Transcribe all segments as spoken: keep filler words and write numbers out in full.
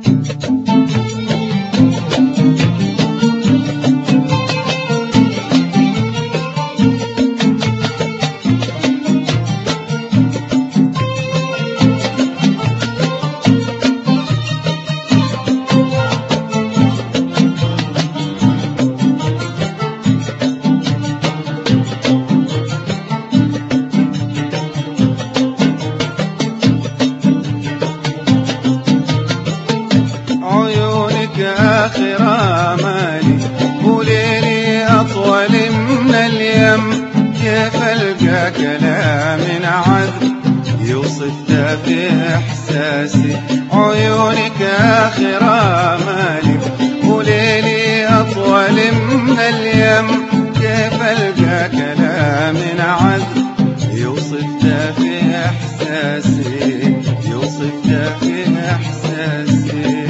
آخر آمالي وليلي أطول من اليم، كيف ألقى كلام عذب يوصف في إحساسي. عيونك آخر آمالي وليلي أطول من اليم، كيف ألقى كلام عذب يوصف في إحساسي، يوصف في إحساسي.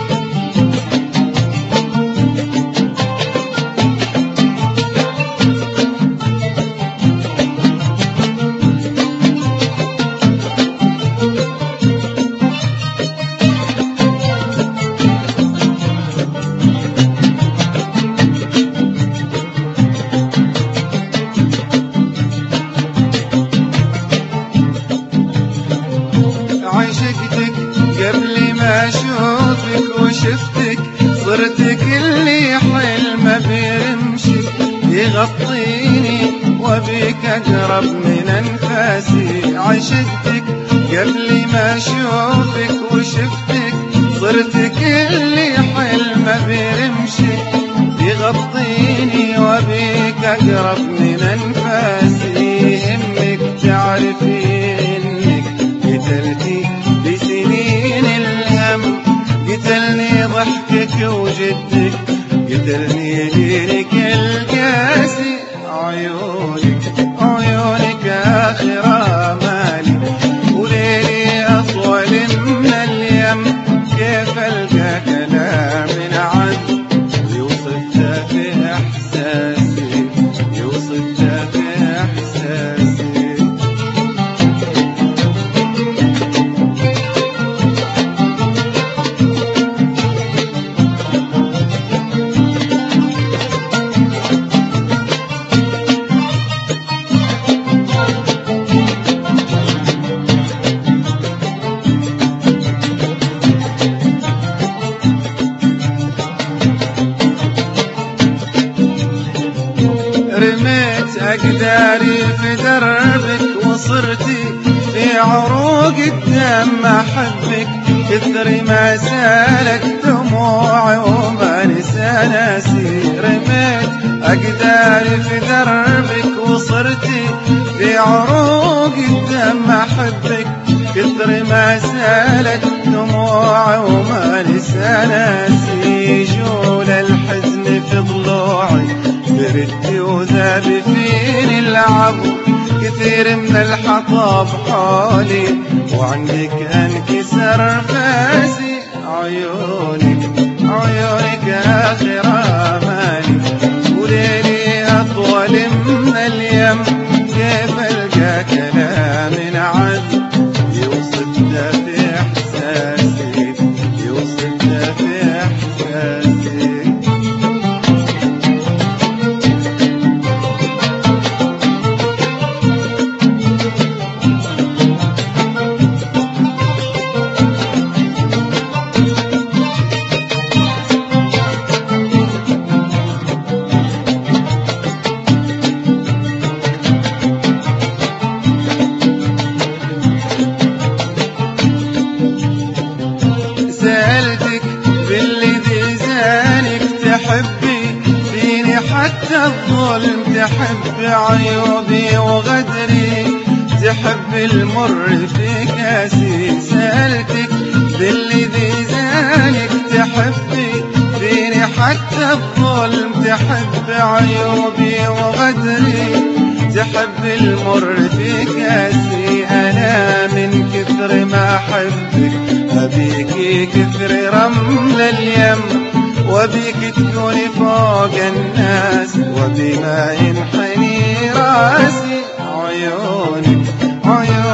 عشقتك قبل ما اشوفك وشفتك، صرت كل حلم بيمشي يغطيني وبيك اقرب من انفاسي. عشقتك قبل ما اشوفك وشفتك، صرت كل حلم بيمشي يغطيني وبيك اقرب من انفاسي. همك تعرفي انك قتلتي بسنين الهم، قتلني ضحكك وجدك، قتلني ليلك القاسي. عيونك عيونك آخر آمالي وليلي أطول من اليم، كيف ألقى كلام عذب يوصف في إحساسي، يوصف في إحساسي. رميت أقداري في دربك وصرتي في عروق الدم أحبك، كثر ما سالك دموعي وما نسى ناسي. رميت أقداري في دربك وصرتي في عروق الدم أحبك، كثر ما سالك دموعي وما نسى ناسي. جول الحزن في ضلوعي بردي وذاب فيني العظم، كثير من الحطب حولي وعندك انكسر فاسي. عيونك عيونك آخر آمالي وليلي أطول من اليم، كيف ألقى كلام عذب يوصف في إحساسي، يوصف في إحساسي. سألتك بالذي زانك تحبي فيني حتى الظلم، تحب عيوبي وغدري، تحب المر في كاسي. سألتك بالذي زانك تحبي فيني حتى الظلم، تحب عيوبي وغدري، تحب المر في كاسي. أنا من كثر ما أحبك أبيكي كثر رمل اليم، وبيك تكوني فوق الناس وبما ينحني راسي. عيونك عيونك